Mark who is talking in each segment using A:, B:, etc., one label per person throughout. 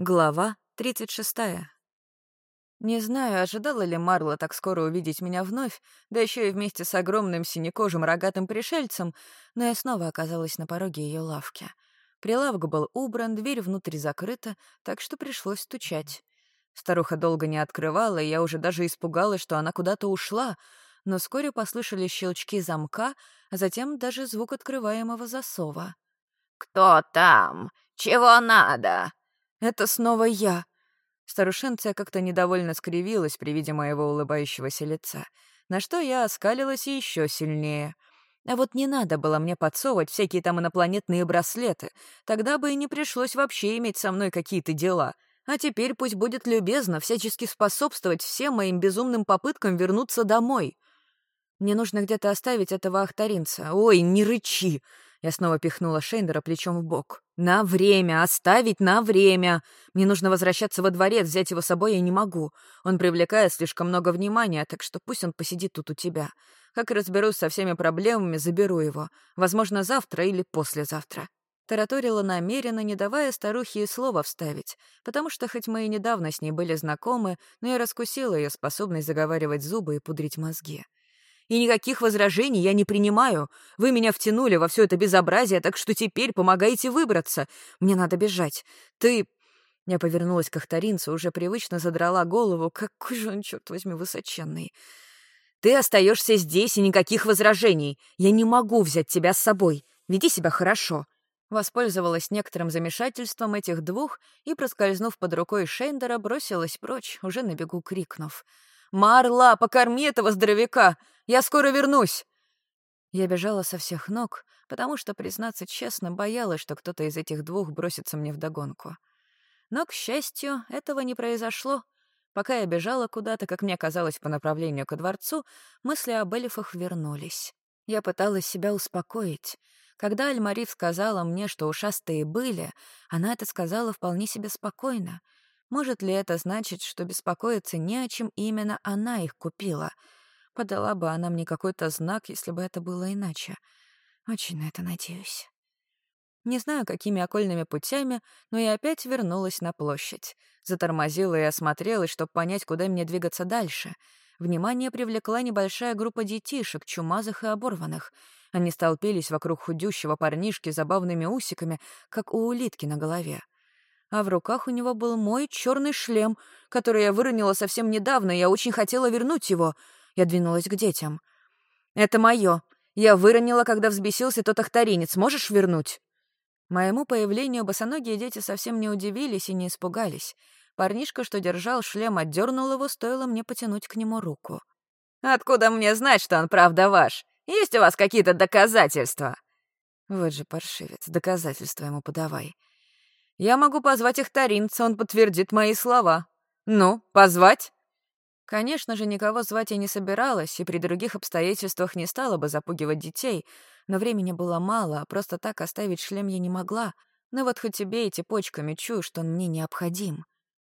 A: Глава 36. Не знаю, ожидала ли Марла так скоро увидеть меня вновь, да еще и вместе с огромным синекожим рогатым пришельцем, но я снова оказалась на пороге ее лавки. Прилавок был убран, дверь внутрь закрыта, так что пришлось стучать. Старуха долго не открывала, и я уже даже испугалась, что она куда-то ушла, но вскоре послышались щелчки замка, а затем даже звук открываемого засова.
B: «Кто там? Чего надо?»
A: «Это снова я!» Старушенция как-то недовольно скривилась при виде моего улыбающегося лица, на что я оскалилась еще сильнее. А вот не надо было мне подсовывать всякие там инопланетные браслеты, тогда бы и не пришлось вообще иметь со мной какие-то дела. А теперь пусть будет любезно всячески способствовать всем моим безумным попыткам вернуться домой. Мне нужно где-то оставить этого ахтаринца. Ой, не рычи! Я снова пихнула Шейндера плечом в бок. На время! Оставить на время! Мне нужно возвращаться во дворец, взять его с собой я не могу. Он привлекает слишком много внимания, так что пусть он посидит тут у тебя. Как разберусь со всеми проблемами, заберу его. Возможно, завтра или послезавтра. Тараторила намеренно, не давая старухе и слова вставить, потому что хоть мы и недавно с ней были знакомы, но я раскусила ее способность заговаривать зубы и пудрить мозги. И никаких возражений я не принимаю. Вы меня втянули во все это безобразие, так что теперь помогайте выбраться. Мне надо бежать. Ты...» Я повернулась к Ахтаринцу, уже привычно задрала голову. Какой же он, черт возьми, высоченный. «Ты остаешься здесь, и никаких возражений. Я не могу взять тебя с собой. Веди себя хорошо». Воспользовалась некоторым замешательством этих двух и, проскользнув под рукой Шейндера, бросилась прочь, уже на бегу крикнув: «Марла, покорми этого здоровяка! Я скоро вернусь!» Я бежала со всех ног, потому что, признаться честно, боялась, что кто-то из этих двух бросится мне вдогонку. Но, к счастью, этого не произошло. Пока я бежала куда-то, как мне казалось, по направлению ко дворцу, мысли об эльфах вернулись. Я пыталась себя успокоить. Когда Альмарив сказала мне, что ушастые были, она это сказала вполне себе спокойно. Может ли это значить, что беспокоиться не о чем именно она их купила? Подала бы она мне какой-то знак, если бы это было иначе. Очень на это надеюсь. Не знаю, какими окольными путями, но я опять вернулась на площадь. Затормозила и осмотрелась, чтобы понять, куда мне двигаться дальше. Внимание привлекла небольшая группа детишек, чумазых и оборванных. Они столпились вокруг худющего парнишки с забавными усиками, как у улитки на голове. А в руках у него был мой черный шлем, который я выронила совсем недавно, и я очень хотела вернуть его. Я двинулась к детям. «Это мое. Я выронила, когда взбесился тот ахтаринец. Можешь вернуть?» Моему появлению босоногие дети совсем не удивились и не испугались. Парнишка, что держал шлем, отдернул его, стоило мне потянуть к нему руку.
B: «Откуда мне знать, что он правда ваш? Есть у вас какие-то доказательства?»
A: Вот же паршивец, доказательства ему подавай. «Я могу позвать Ахтаринца, он подтвердит мои слова. Ну, позвать?» Конечно же, никого звать я не собиралась, и при других обстоятельствах не стала бы запугивать детей, но времени было мало, а просто так оставить шлем я не могла. Но вот хоть и бейте почками, чую, что он мне необходим.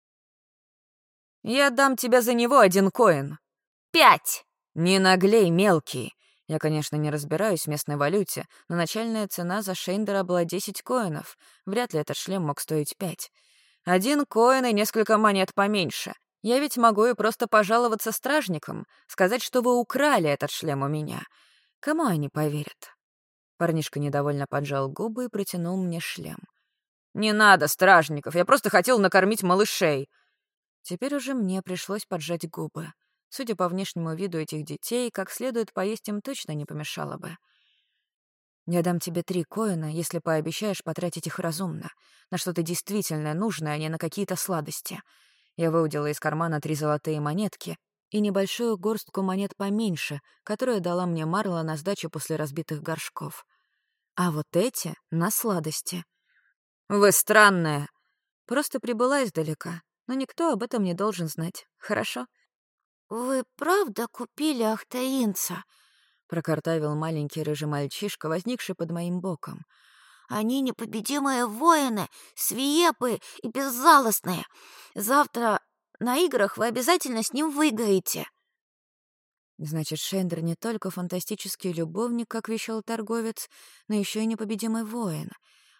A: «Я дам тебе за него 1 коин».
B: 5.
A: «Не наглей, мелкий». Я, конечно, не разбираюсь в местной валюте, но начальная цена за Шейндера была 10 коинов. Вряд ли этот шлем мог стоить 5. 1 коин и несколько монет поменьше. Я ведь могу и просто пожаловаться стражникам, сказать, что вы украли этот шлем у меня. Кому они поверят?» Парнишка недовольно поджал губы и протянул мне шлем.
B: «Не надо стражников, я просто хотел накормить малышей».
A: Теперь уже мне пришлось поджать губы. Судя по внешнему виду этих детей, как следует поесть им точно не помешало бы. «Я дам тебе 3 коина, если пообещаешь потратить их разумно, на что-то действительно нужное, а не на какие-то сладости». Я выудила из кармана 3 золотые монетки и небольшую горстку монет поменьше, которую дала мне Марла на сдачу после разбитых горшков. А вот эти — на сладости.
B: «Вы странная».
A: Просто прибыла издалека, но никто об этом не должен знать. Хорошо?
C: «Вы правда купили ахтаинца?»
A: — прокартавил маленький рыжий мальчишка, возникший под моим боком.
C: «Они непобедимые воины, свирепые и безжалостные. Завтра на играх вы обязательно с ним выиграете».
A: Значит, Шендер не только фантастический любовник, как вещал торговец, но еще и непобедимый воин.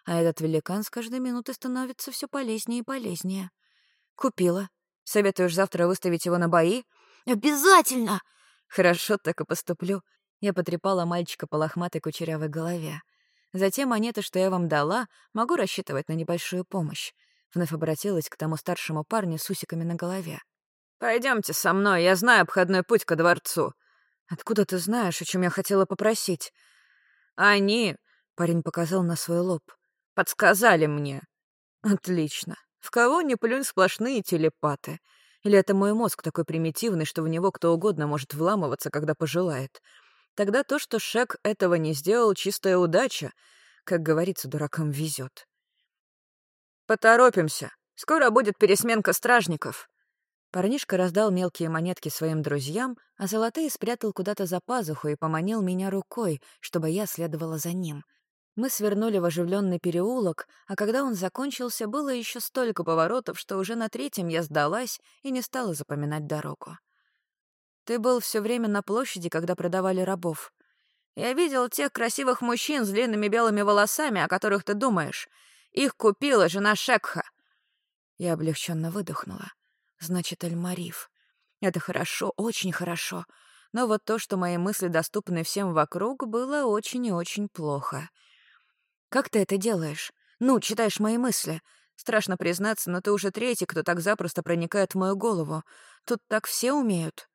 A: а этот великан с каждой минутой становится все полезнее и полезнее. Купила. Советуешь завтра выставить его на бои?
C: Обязательно!
A: Хорошо, так и поступлю. Я потрепала мальчика по лохматой кучерявой голове. За те монеты, что я вам дала, могу рассчитывать на небольшую помощь. Вновь обратилась к тому старшему парню с усиками на голове.
B: Пойдемте со мной, я знаю обходной путь ко дворцу.
A: Откуда ты знаешь, о чем я хотела попросить?
B: Они,
A: Парень показал на свой лоб.
B: подсказали мне.
A: Отлично. В кого ни плюнь, сплошные телепаты. Или это мой мозг такой примитивный, что в него кто угодно может вламываться, когда пожелает. Тогда то, что Шек этого не сделал, чистая удача. Как говорится, дуракам везет.
B: Поторопимся, скоро будет пересменка стражников.
A: Парнишка раздал мелкие монетки своим друзьям, а золотые спрятал куда-то за пазуху и поманил меня рукой, чтобы я следовала за ним. Мы свернули в оживленный переулок, а когда он закончился, было еще столько поворотов, что уже на третьем я сдалась и не стала запоминать дорогу. Ты был все время на площади, когда продавали рабов.
B: Я видел тех красивых мужчин с длинными белыми волосами, о которых ты думаешь. Их купила жена Шекха.
A: Я облегченно выдохнула. Значит, Эльмариф. Это хорошо, очень хорошо. Но вот то, что мои мысли доступны всем вокруг, было очень и очень плохо. Как ты это делаешь? Ну, читаешь мои мысли. Страшно признаться, но ты уже третий, кто так запросто проникает в мою голову. Тут так все умеют.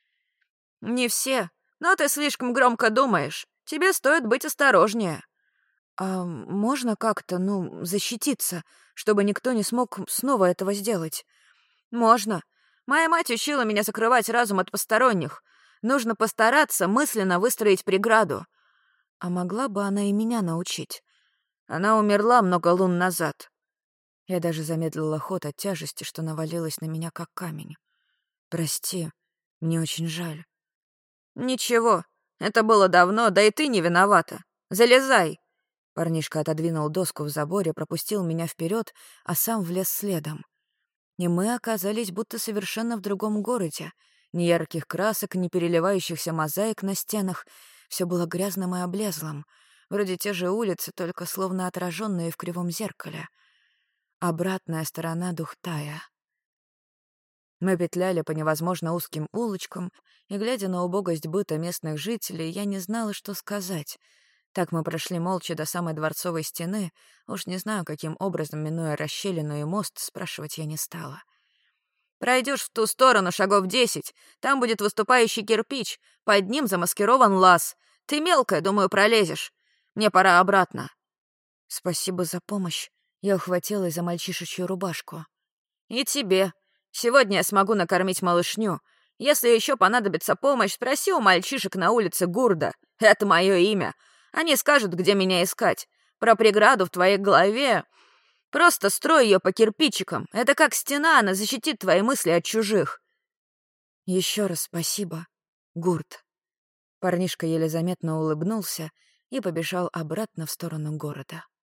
B: Не все, но ты слишком громко думаешь. Тебе стоит быть осторожнее.
A: А можно как-то, защититься, чтобы никто не смог снова этого сделать?
B: Можно. Моя мать учила меня закрывать разум от посторонних. Нужно постараться мысленно выстроить преграду.
A: А могла бы она и меня научить?
B: Она умерла много лун назад.
A: Я даже замедлила ход от тяжести, что навалилась на меня как камень. Прости, мне очень жаль.
B: Ничего, это было давно, да и ты не виновата. Залезай.
A: Парнишка отодвинул доску в заборе, пропустил меня вперед, а сам влез следом. И мы оказались будто совершенно в другом городе. Ни ярких красок, ни переливающихся мозаик на стенах. Все было грязным и облезлым. Вроде те же улицы, только словно отраженные в кривом зеркале. Обратная сторона Духтая. Мы петляли по невозможно узким улочкам, и, глядя на убогость быта местных жителей, я не знала, что сказать. Так мы прошли молча до самой дворцовой стены. Уж не знаю, каким образом, минуя расщелину и мост, спрашивать я не стала.
B: Пройдешь в ту сторону шагов 10, там будет выступающий кирпич, под ним замаскирован лаз. Ты мелкая, думаю, пролезешь. Мне пора обратно.
A: Спасибо за помощь. Я ухватилась за мальчишечью рубашку.
B: И тебе. Сегодня я смогу накормить малышню. Если еще понадобится помощь, спроси у мальчишек на улице Гурда. Это мое имя. Они скажут, где меня искать. Про преграду в твоей голове. Просто строй ее по кирпичикам. Это как стена, она защитит твои мысли от чужих.
A: Еще раз спасибо, Гурд. Парнишка еле заметно улыбнулся и побежал обратно в сторону города.